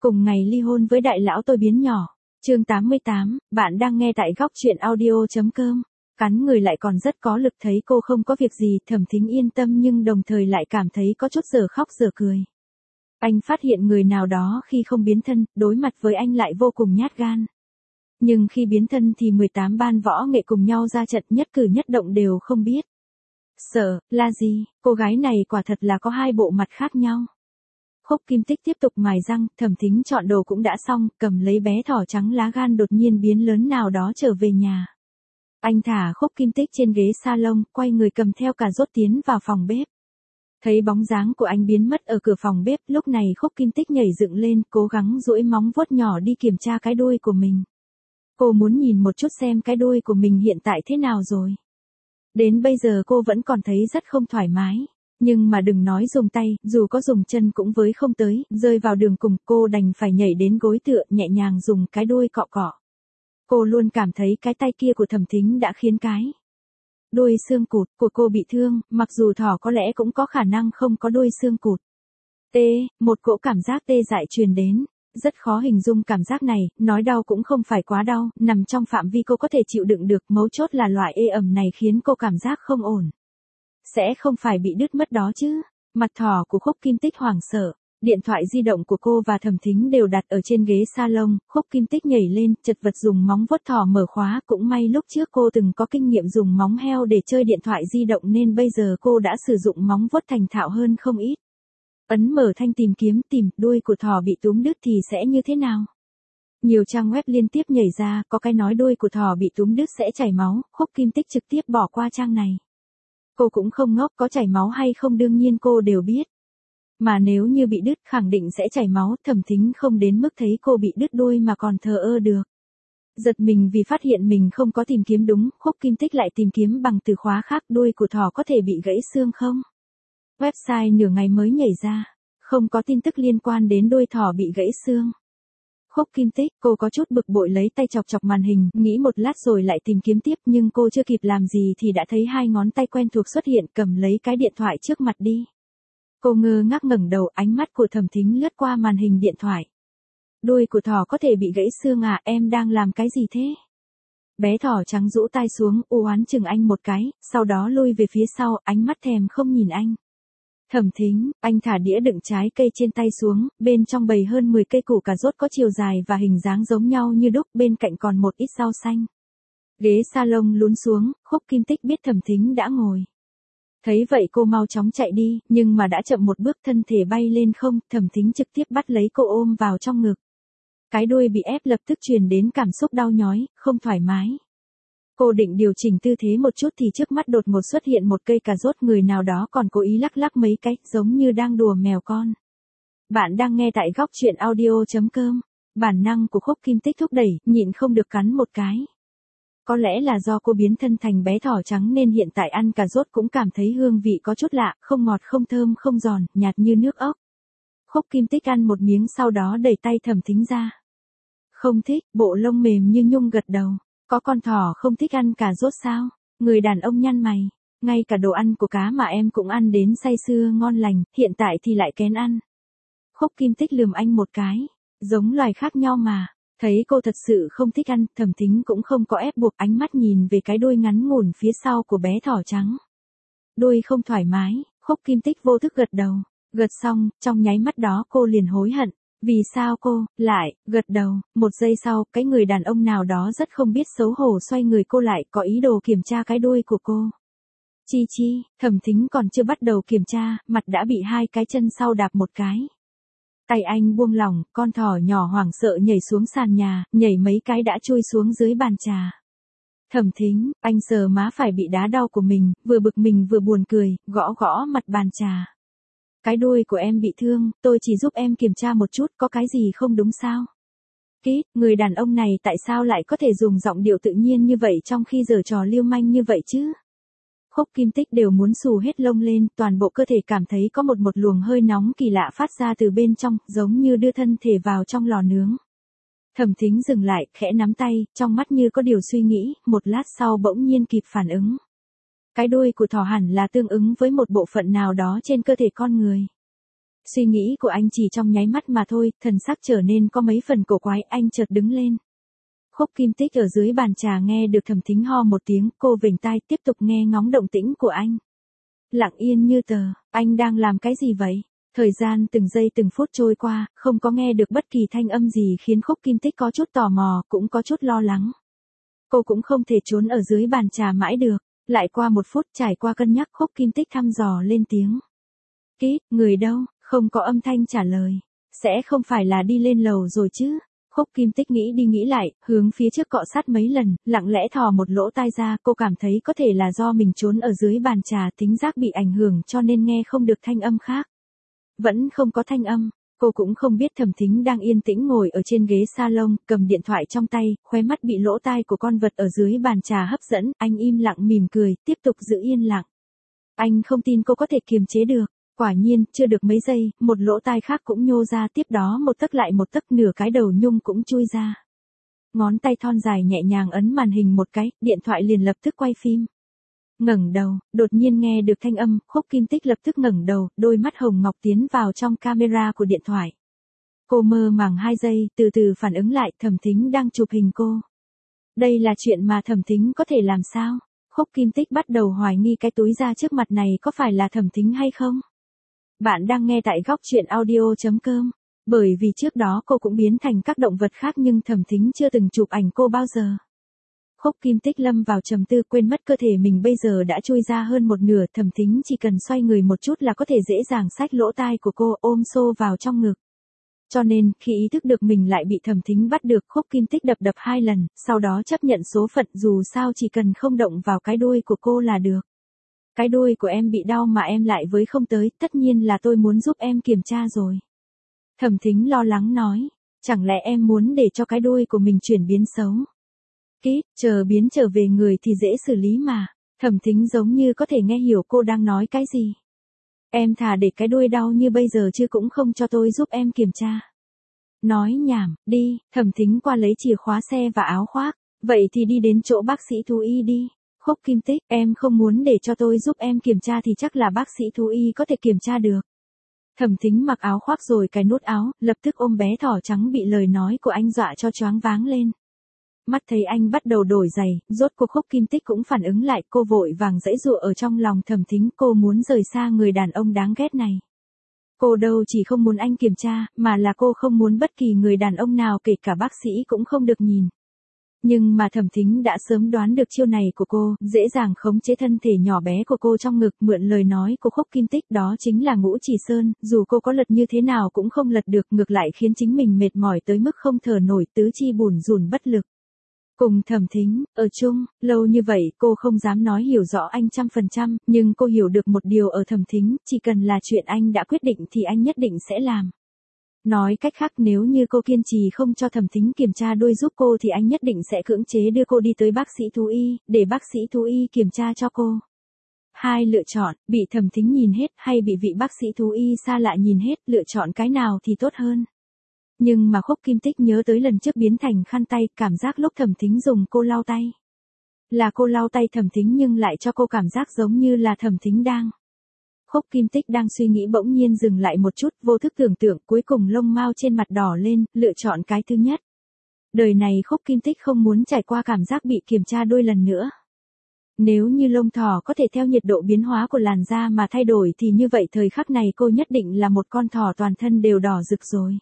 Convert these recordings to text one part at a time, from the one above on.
Cùng ngày ly hôn với đại lão tôi biến nhỏ. Chương 88, bạn đang nghe tại góc truyện audio.com. Cắn người lại còn rất có lực, thấy cô không có việc gì, Thẩm Thính yên tâm nhưng đồng thời lại cảm thấy có chút dở khóc dở cười. Anh phát hiện người nào đó khi không biến thân, đối mặt với anh lại vô cùng nhát gan. Nhưng khi biến thân thì 18 ban võ nghệ cùng nhau ra trận, nhất cử nhất động đều không biết. Sợ, là gì, cô gái này quả thật là có hai bộ mặt khác nhau. Khúc Kim Tích tiếp tục mài răng, Thẩm Thính chọn đồ cũng đã xong, cầm lấy bé thỏ trắng lá gan đột nhiên biến lớn nào đó trở về nhà. Anh thả Khúc Kim Tích trên ghế salon, quay người cầm theo cà rốt tiến vào phòng bếp. Thấy bóng dáng của anh biến mất ở cửa phòng bếp, lúc này Khúc Kim Tích nhảy dựng lên, cố gắng duỗi móng vuốt nhỏ đi kiểm tra cái đuôi của mình. Cô muốn nhìn một chút xem cái đuôi của mình hiện tại thế nào rồi. Đến bây giờ cô vẫn còn thấy rất không thoải mái. Nhưng mà đừng nói dùng tay, dù có dùng chân cũng với không tới, rơi vào đường cùng, cô đành phải nhảy đến gối tựa, nhẹ nhàng dùng cái đuôi cọ cọ. Cô luôn cảm thấy cái tay kia của Thẩm Thính đã khiến cái đuôi xương cụt của cô bị thương, mặc dù thỏ có lẽ cũng có khả năng không có đuôi xương cụt. Một cỗ cảm giác tê dại truyền đến. Rất khó hình dung cảm giác này, nói đau cũng không phải quá đau, nằm trong phạm vi cô có thể chịu đựng được, mấu chốt là loại ê ẩm này khiến cô cảm giác không ổn. Sẽ không phải bị đứt mất đó chứ. Mặt thỏ của Khúc Kim Tích hoảng sợ. Điện thoại di động của cô và Thẩm Thính đều đặt ở trên ghế salon. Khúc Kim Tích nhảy lên, chật vật dùng móng vuốt thỏ mở khóa. Cũng may lúc trước cô từng có kinh nghiệm dùng móng heo để chơi điện thoại di động nên bây giờ cô đã sử dụng móng vuốt thành thạo hơn không ít. Ấn mở thanh tìm kiếm, tìm đuôi của thỏ bị túm đứt thì sẽ như thế nào? Nhiều trang web liên tiếp nhảy ra, có cái nói đuôi của thỏ bị túm đứt sẽ chảy máu. Khúc Kim Tích trực tiếp bỏ qua trang này. Cô cũng không ngốc, có chảy máu hay không đương nhiên cô đều biết. Mà nếu như bị đứt khẳng định sẽ chảy máu, Thẩm Thính không đến mức thấy cô bị đứt đuôi mà còn thờ ơ được. Giật mình vì phát hiện mình không có tìm kiếm đúng, Khúc Kim Tích lại tìm kiếm bằng từ khóa khác, đuôi của thỏ có thể bị gãy xương không? Website nửa ngày mới nhảy ra, không có tin tức liên quan đến đuôi thỏ bị gãy xương. Khúc Kim Tích, cô có chút bực bội lấy tay chọc chọc màn hình, nghĩ một lát rồi lại tìm kiếm tiếp nhưng cô chưa kịp làm gì thì đã thấy hai ngón tay quen thuộc xuất hiện, cầm lấy cái điện thoại trước mặt đi. Cô ngơ ngác ngẩng đầu, ánh mắt của Thẩm Thính lướt qua màn hình điện thoại. Đuôi của thỏ có thể bị gãy xương à, em đang làm cái gì thế? Bé thỏ trắng rũ tai xuống, u oán chừng anh một cái, sau đó lui về phía sau, ánh mắt thèm không nhìn anh. Thẩm Thính, anh thả đĩa đựng trái cây trên tay xuống, bên trong bày hơn 10 cây củ cà rốt có chiều dài và hình dáng giống nhau như đúc, bên cạnh còn một ít rau xanh. Ghế salon lún xuống, Khúc Kim Tích biết Thẩm Thính đã ngồi. Thấy vậy cô mau chóng chạy đi, nhưng mà đã chậm một bước, thân thể bay lên không, Thẩm Thính trực tiếp bắt lấy cô ôm vào trong ngực. Cái đuôi bị ép lập tức truyền đến cảm xúc đau nhói, không thoải mái. Cô định điều chỉnh tư thế một chút thì trước mắt đột ngột xuất hiện một cây cà rốt, người nào đó còn cố ý lắc lắc mấy cái, giống như đang đùa mèo con. Bạn đang nghe tại góc truyện audio.com. Bản năng của Khúc Kim Tích thúc đẩy, nhịn không được cắn một cái. Có lẽ là do cô biến thân thành bé thỏ trắng nên hiện tại ăn cà rốt cũng cảm thấy hương vị có chút lạ, không ngọt không thơm không giòn, nhạt như nước ốc. Khúc Kim Tích ăn một miếng sau đó đẩy tay Thẩm Thính ra. Không thích, bộ lông mềm như nhung gật đầu. Có con thỏ không thích ăn cà rốt sao? Người đàn ông nhăn mày. Ngay cả đồ ăn của cá mà em cũng ăn đến say sưa ngon lành, hiện tại thì lại kén ăn. Khúc Kim Tích lườm anh một cái. Giống loài khác nhau mà. Thấy cô thật sự không thích ăn, Thẩm Thính cũng không có ép buộc, ánh mắt nhìn về cái đuôi ngắn ngủn phía sau của bé thỏ trắng. Đuôi không thoải mái, Khúc Kim Tích vô thức gật đầu. Gật xong, trong nháy mắt đó cô liền hối hận. Vì sao cô lại gật đầu? Một giây sau, cái người đàn ông nào đó rất không biết xấu hổ xoay người cô lại, có ý đồ kiểm tra cái đuôi của cô. Chi, Thẩm Thính còn chưa bắt đầu kiểm tra, mặt đã bị hai cái chân sau đạp một cái. Tay anh buông lỏng, con thỏ nhỏ hoảng sợ nhảy xuống sàn nhà, nhảy mấy cái đã chui xuống dưới bàn trà. Thẩm Thính, anh sờ má phải bị đá đau của mình, vừa bực mình vừa buồn cười, gõ gõ mặt bàn trà. Cái đuôi của em bị thương, tôi chỉ giúp em kiểm tra một chút, có cái gì không đúng sao? Người đàn ông này tại sao lại có thể dùng giọng điệu tự nhiên như vậy trong khi giở trò lưu manh như vậy chứ? Khúc Kim Tích đều muốn xù hết lông lên, toàn bộ cơ thể cảm thấy có một luồng hơi nóng kỳ lạ phát ra từ bên trong, giống như đưa thân thể vào trong lò nướng. Thẩm Thính dừng lại, khẽ nắm tay, trong mắt như có điều suy nghĩ, một lát sau bỗng nhiên kịp phản ứng. Cái đuôi của thỏ hẳn là tương ứng với một bộ phận nào đó trên cơ thể con người. Suy nghĩ của anh chỉ trong nháy mắt mà thôi, thần sắc trở nên có mấy phần cổ quái, anh chợt đứng lên. Khúc Kim Tích ở dưới bàn trà nghe được Thẩm Thính ho một tiếng, cô vểnh tai tiếp tục nghe ngóng động tĩnh của anh. Lặng yên như tờ, anh đang làm cái gì vậy? Thời gian từng giây từng phút trôi qua, không có nghe được bất kỳ thanh âm gì khiến Khúc Kim Tích có chút tò mò, cũng có chút lo lắng. Cô cũng không thể trốn ở dưới bàn trà mãi được. Lại qua 1 phút trải qua cân nhắc, Khúc Kim Tích thăm dò lên tiếng. Kít, người đâu? Không có âm thanh trả lời. Sẽ không phải là đi lên lầu rồi chứ? Khúc Kim Tích nghĩ đi nghĩ lại, hướng phía trước cọ sát mấy lần, lặng lẽ thò một lỗ tai ra, cô cảm thấy có thể là do mình trốn ở dưới bàn trà, tính giác bị ảnh hưởng cho nên nghe không được thanh âm khác. Vẫn không có thanh âm, cô cũng không biết Thẩm Thính đang yên tĩnh ngồi ở trên ghế salon, cầm điện thoại trong tay, khóe mắt bị lỗ tai của con vật ở dưới bàn trà hấp dẫn, anh im lặng mỉm cười, tiếp tục giữ yên lặng. Anh không tin cô có thể kiềm chế được. Quả nhiên, chưa được mấy giây, một lỗ tai khác cũng nhô ra, tiếp đó một tấc lại một tấc, nửa cái đầu nhung cũng chui ra. Ngón tay thon dài nhẹ nhàng ấn màn hình một cái, điện thoại liền lập tức quay phim. Ngẩng đầu, đột nhiên nghe được thanh âm, Khúc Kim Tích lập tức ngẩng đầu, đôi mắt hồng ngọc tiến vào trong camera của điện thoại. Cô mơ màng 2 giây, từ từ phản ứng lại, Thẩm Thính đang chụp hình cô. Đây là chuyện mà Thẩm Thính có thể làm sao? Khúc Kim Tích bắt đầu hoài nghi cái túi da trước mặt này có phải là Thẩm Thính hay không? Bạn đang nghe tại góc truyện audio.com. Bởi vì trước đó cô cũng biến thành các động vật khác nhưng Thẩm Thính chưa từng chụp ảnh cô bao giờ. Khúc Kim Tích lâm vào trầm tư, quên mất cơ thể mình bây giờ đã chui ra hơn một nửa, Thẩm Thính chỉ cần xoay người một chút là có thể dễ dàng xách lỗ tai của cô ôm xô vào trong ngực. Cho nên, khi ý thức được mình lại bị Thẩm Thính bắt được, Khúc Kim Tích đập 2 lần, sau đó chấp nhận số phận, dù sao chỉ cần không động vào cái đuôi của cô là được. Cái đuôi của em bị đau mà em lại với không tới, tất nhiên là tôi muốn giúp em kiểm tra rồi. Thẩm Thính lo lắng nói, chẳng lẽ em muốn để cho cái đuôi của mình chuyển biến xấu? Kít, chờ biến trở về người thì dễ xử lý mà. Thẩm Thính giống như có thể nghe hiểu cô đang nói cái gì. Em thà để cái đuôi đau như bây giờ chứ cũng không cho tôi giúp em kiểm tra. Nói nhảm, đi, Thẩm Thính qua lấy chìa khóa xe và áo khoác. Vậy thì đi đến chỗ bác sĩ thú y đi. Khúc Kim Tích, em không muốn để cho tôi giúp em kiểm tra thì chắc là bác sĩ thú y có thể kiểm tra được. Thẩm Thính mặc áo khoác rồi cài nút áo, lập tức ôm bé thỏ trắng bị lời nói của anh dọa cho choáng váng lên. Mắt thấy anh bắt đầu đổi giày, rốt cuộc Khúc Kim Tích cũng phản ứng lại, cô vội vàng giãy giụa ở trong lòng Thẩm Thính, cô muốn rời xa người đàn ông đáng ghét này. Cô đâu chỉ không muốn anh kiểm tra, mà là cô không muốn bất kỳ người đàn ông nào kể cả bác sĩ cũng không được nhìn. Nhưng mà Thẩm Thính đã sớm đoán được chiêu này của cô, dễ dàng khống chế thân thể nhỏ bé của cô trong ngực, mượn lời nói của Khúc Kim Tích, đó chính là Ngũ Chỉ Sơn, dù cô có lật như thế nào cũng không lật được, ngược lại khiến chính mình mệt mỏi tới mức không thở nổi, tứ chi bủn rủn bất lực. Cùng Thẩm Thính, ở chung, lâu như vậy cô không dám nói hiểu rõ anh 100%, nhưng cô hiểu được một điều ở Thẩm Thính, chỉ cần là chuyện anh đã quyết định thì anh nhất định sẽ làm. Nói cách khác, nếu như cô kiên trì không cho Thẩm Thính kiểm tra đuôi giúp cô thì anh nhất định sẽ cưỡng chế đưa cô đi tới bác sĩ thú y, để bác sĩ thú y kiểm tra cho cô. Hai lựa chọn, bị Thẩm Thính nhìn hết hay bị vị bác sĩ thú y xa lạ nhìn hết, lựa chọn cái nào thì tốt hơn. Nhưng mà Khúc Kim Tích nhớ tới lần trước biến thành khăn tay, cảm giác lúc Thẩm Thính dùng cô lau tay. Là cô lau tay Thẩm Thính nhưng lại cho cô cảm giác giống như là Thẩm Thính đang. Khúc Kim Tích đang suy nghĩ bỗng nhiên dừng lại một chút, vô thức tưởng tượng, cuối cùng lông mao trên mặt đỏ lên, lựa chọn cái thứ nhất. Đời này Khúc Kim Tích không muốn trải qua cảm giác bị kiểm tra đôi lần nữa. Nếu như lông thỏ có thể theo nhiệt độ biến hóa của làn da mà thay đổi thì như vậy thời khắc này cô nhất định là một con thỏ toàn thân đều đỏ rực rồi.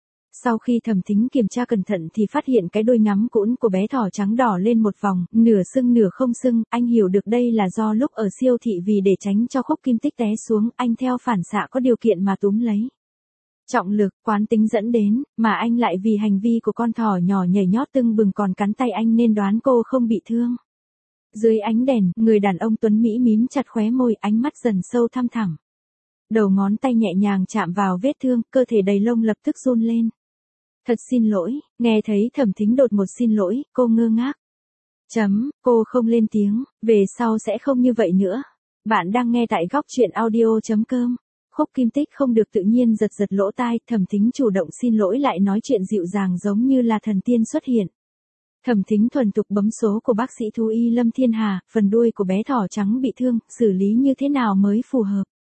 Sau khi Thẩm Thính kiểm tra cẩn thận thì phát hiện cái đuôi ngắm cũn của bé thỏ trắng đỏ lên một vòng, nửa sưng nửa không sưng, anh hiểu được đây là do lúc ở siêu thị vì để tránh cho Khúc Kim Tích té xuống, anh theo phản xạ có điều kiện mà túm lấy. Trọng lực, quán tính dẫn đến, mà anh lại vì hành vi của con thỏ nhỏ nhảy nhót tưng bừng còn cắn tay anh nên đoán cô không bị thương. Dưới ánh đèn, người đàn ông tuấn mỹ mím chặt khóe môi, ánh mắt dần sâu thăm thẳm. Đầu ngón tay nhẹ nhàng chạm vào vết thương, cơ thể đầy lông lập tức run lên. Thật xin lỗi, nghe thấy Thẩm Thính đột một xin lỗi, cô ngơ ngác. Cô không lên tiếng, về sau sẽ không như vậy nữa. Bạn đang nghe tại góc truyện audio.com. Khúc Kim Tích không được tự nhiên giật giật lỗ tai, Thẩm Thính chủ động xin lỗi lại nói chuyện dịu dàng giống như là thần tiên xuất hiện. Thẩm Thính thuần thục bấm số của bác sĩ thú y Lâm Thiên Hà, phần đuôi của bé thỏ trắng bị thương, xử lý như thế nào mới phù hợp.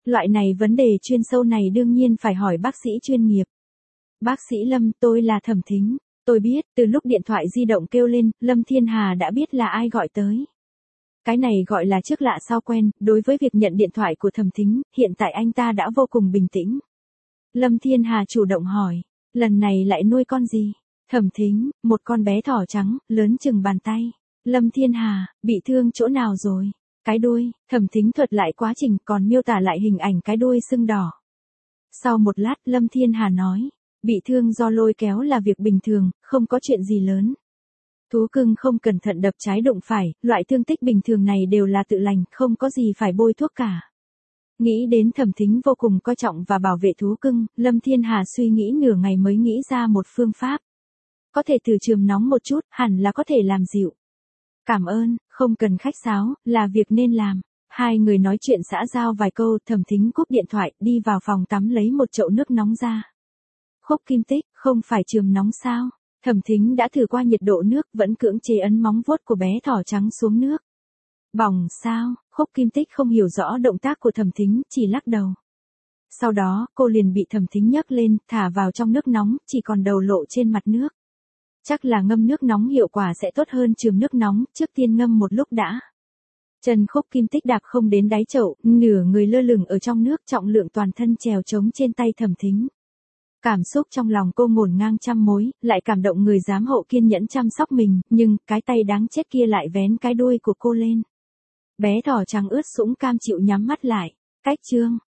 Loại này vấn đề chuyên sâu này đương nhiên phải hỏi bác sĩ chuyên nghiệp. Bác sĩ Lâm, tôi là Thẩm Thính. Tôi biết, từ lúc điện thoại di động kêu lên, Lâm Thiên Hà đã biết là ai gọi tới. Cái này gọi là trước lạ sau quen, đối với việc nhận điện thoại của Thẩm Thính, hiện tại anh ta đã vô cùng bình tĩnh. Lâm Thiên Hà chủ động hỏi, lần này lại nuôi con gì? Thẩm Thính, một con bé thỏ trắng, lớn chừng bàn tay. Lâm Thiên Hà, bị thương chỗ nào rồi? Cái đuôi. Thẩm Thính thuật lại quá trình còn miêu tả lại hình ảnh cái đuôi sưng đỏ. Sau một lát Lâm Thiên Hà nói, bị thương do lôi kéo là việc bình thường, không có chuyện gì lớn. Thú cưng không cẩn thận đập trái đụng phải, loại thương tích bình thường này đều là tự lành, không có gì phải bôi thuốc cả. Nghĩ đến Thẩm Thính vô cùng coi trọng và bảo vệ thú cưng, Lâm Thiên Hà suy nghĩ nửa ngày mới nghĩ ra một phương pháp. Có thể thử chườm nóng một chút, hẳn là có thể làm dịu. Cảm ơn, không cần khách sáo, là việc nên làm. Hai người nói chuyện xã giao vài câu, Thẩm Thính cúp điện thoại, đi vào phòng tắm lấy một chậu nước nóng ra. Khúc Kim Tích, không phải chườm nóng sao? Thẩm Thính đã thử qua nhiệt độ nước, vẫn cưỡng chế ấn móng vuốt của bé thỏ trắng xuống nước. Bỏng sao? Khúc Kim Tích không hiểu rõ động tác của Thẩm Thính, chỉ lắc đầu. Sau đó, cô liền bị Thẩm Thính nhấc lên, thả vào trong nước nóng, chỉ còn đầu lộ trên mặt nước. Chắc là ngâm nước nóng hiệu quả sẽ tốt hơn chườm nước nóng, trước tiên ngâm một lúc đã. Chân Khúc Kim Tích đạp không đến đáy chậu, nửa người lơ lửng ở trong nước, trọng lượng toàn thân trèo trống trên tay Thẩm Thính. Cảm xúc trong lòng cô ngổn ngang trăm mối, lại cảm động người giám hộ kiên nhẫn chăm sóc mình, nhưng cái tay đáng chết kia lại vén cái đuôi của cô lên. Bé thỏ trắng ướt sũng cam chịu nhắm mắt lại. Cách chương